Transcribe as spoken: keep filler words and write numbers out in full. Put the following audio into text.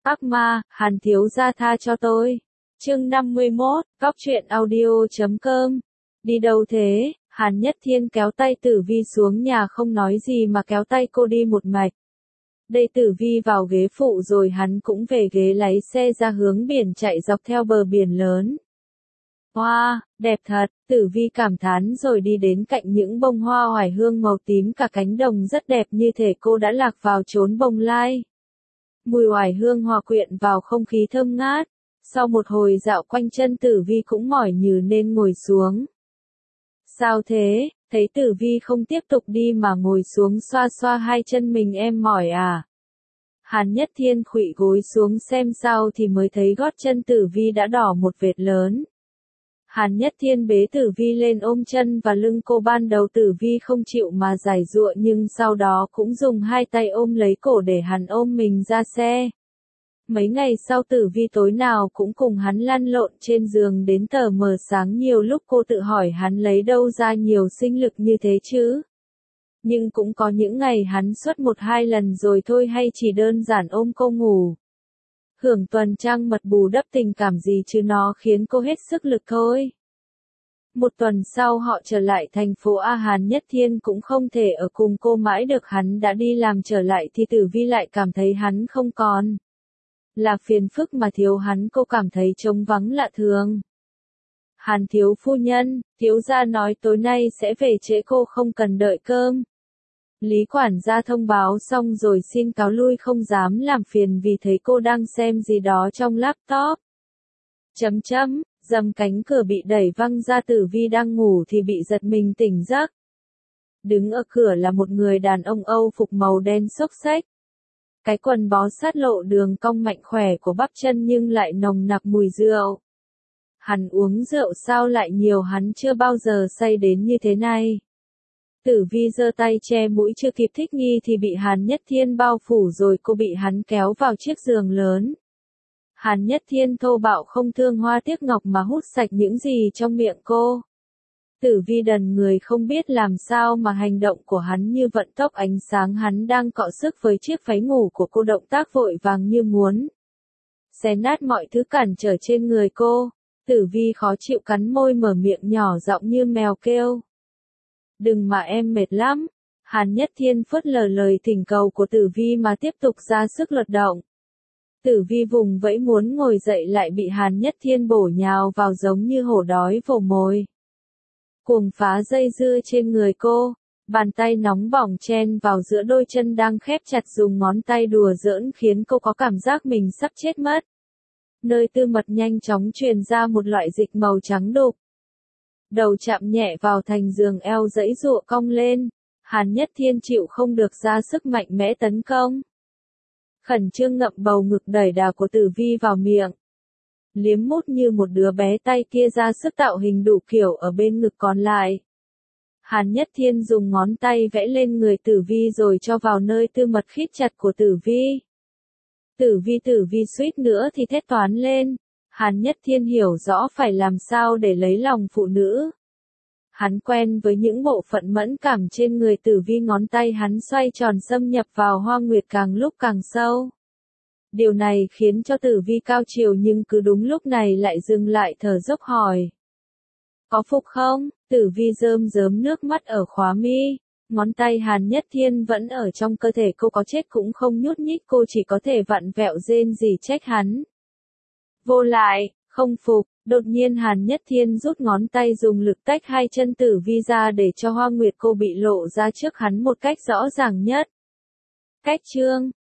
Ác ma, Hàn thiếu gia tha cho tôi. Chương năm mươi mốt, Cóc truyện audio chấm com. Đi đâu thế? Hàn Nhất Thiên kéo tay Tử Vi xuống nhà không nói gì mà kéo tay cô đi một mạch. Đây Tử Vi vào ghế phụ rồi hắn cũng về ghế lái xe ra hướng biển chạy dọc theo bờ biển lớn. Hoa, đẹp thật, Tử Vi cảm thán rồi đi đến cạnh những bông hoa oải hương màu tím cả cánh đồng rất đẹp như thể cô đã lạc vào chốn bồng lai. Mùi oải hương hòa quyện vào không khí thơm ngát. Sau một hồi dạo quanh chân Tử Vi cũng mỏi nhừ nên ngồi xuống. Sao thế, thấy Tử Vi không tiếp tục đi mà ngồi xuống xoa xoa hai chân mình em mỏi à? Hàn Nhất Thiên khuỵu gối xuống xem sao thì mới thấy gót chân Tử Vi đã đỏ một vệt lớn. Hàn Nhất Thiên bế Tử Vi lên ôm chân và lưng cô, ban đầu Tử Vi không chịu mà giãy giụa nhưng sau đó cũng dùng hai tay ôm lấy cổ để hắn ôm mình ra xe. Mấy ngày sau Tử Vi tối nào cũng cùng hắn lăn lộn trên giường đến tờ mờ sáng, nhiều lúc cô tự hỏi hắn lấy đâu ra nhiều sinh lực như thế chứ. Nhưng cũng có những ngày hắn xuất một hai lần rồi thôi, hay chỉ đơn giản ôm cô ngủ. Hưởng tuần trăng mật bù đắp tình cảm gì chứ, nó khiến cô hết sức lực thôi. Một tuần sau họ trở lại thành phố A. Hàn Nhất Thiên cũng không thể ở cùng cô mãi được, hắn đã đi làm trở lại thì Tử Vi lại cảm thấy hắn không còn là phiền phức mà thiếu hắn, cô cảm thấy trống vắng lạ thường. Hàn thiếu phu nhân, thiếu gia nói tối nay sẽ về trễ, cô không cần đợi cơm. Lý quản gia thông báo xong rồi xin cáo lui, không dám làm phiền vì thấy cô đang xem gì đó trong laptop. Chấm chấm, dầm cánh cửa bị đẩy văng ra, Tử Vi đang ngủ thì bị giật mình tỉnh giấc. Đứng ở cửa là một người đàn ông Âu phục màu đen xốc xếch. Cái quần bó sát lộ đường cong mạnh khỏe của bắp chân nhưng lại nồng nặc mùi rượu. Hắn uống rượu sao lại nhiều, hắn chưa bao giờ say đến như thế này. Tử Vi giơ tay che mũi, chưa kịp thích nghi thì bị Hàn Nhất Thiên bao phủ rồi, cô bị hắn kéo vào chiếc giường lớn. Hàn Nhất Thiên thô bạo không thương hoa tiếc ngọc mà hút sạch những gì trong miệng cô. Tử Vi đần người không biết làm sao mà hành động của hắn như vận tốc ánh sáng, hắn đang cọ sức với chiếc váy ngủ của cô, động tác vội vàng như muốn xé nát mọi thứ cản trở trên người cô. Tử Vi khó chịu cắn môi, mở miệng nhỏ giọng như mèo kêu. Đừng mà, em mệt lắm. Hàn Nhất Thiên phớt lờ lời thỉnh cầu của Tử Vi mà tiếp tục ra sức lật động. Tử Vi vùng vẫy muốn ngồi dậy lại bị Hàn Nhất Thiên bổ nhào vào giống như hổ đói vồ mồi. Cuồng phá dây dưa trên người cô, bàn tay nóng bỏng chen vào giữa đôi chân đang khép chặt, dùng ngón tay đùa giỡn khiến cô có cảm giác mình sắp chết mất. Nơi tư mật nhanh chóng truyền ra một loại dịch màu trắng đục. Đầu chạm nhẹ vào thành giường, eo giãy giụa cong lên. Hàn Nhất Thiên chịu không được ra sức mạnh mẽ tấn công. Khẩn trương ngậm bầu ngực đẩy đà của Tử Vi vào miệng. Liếm mút như một đứa bé, tay kia ra sức tạo hình đủ kiểu ở bên ngực còn lại. Hàn Nhất Thiên dùng ngón tay vẽ lên người Tử Vi rồi cho vào nơi tư mật khít chặt của Tử Vi. Tử Vi Tử Vi suýt nữa thì thét toáng lên. Hàn Nhất Thiên hiểu rõ phải làm sao để lấy lòng phụ nữ. Hắn quen với những bộ phận mẫn cảm trên người Tử Vi, ngón tay hắn xoay tròn xâm nhập vào hoa nguyệt càng lúc càng sâu. Điều này khiến cho Tử Vi cao chiều, nhưng cứ đúng lúc này lại dừng lại thở dốc hỏi. Có phục không? Tử Vi rơm rớm nước mắt ở khóe mi. Ngón tay Hàn Nhất Thiên vẫn ở trong cơ thể cô, có chết cũng không nhúc nhích, cô chỉ có thể vặn vẹo rên rỉ trách hắn. Vô lại, không phục. Đột nhiên Hàn Nhất Thiên rút ngón tay dùng lực tách hai chân Tử Vi ra để cho hoa nguyệt cô bị lộ ra trước hắn một cách rõ ràng nhất. Cách chương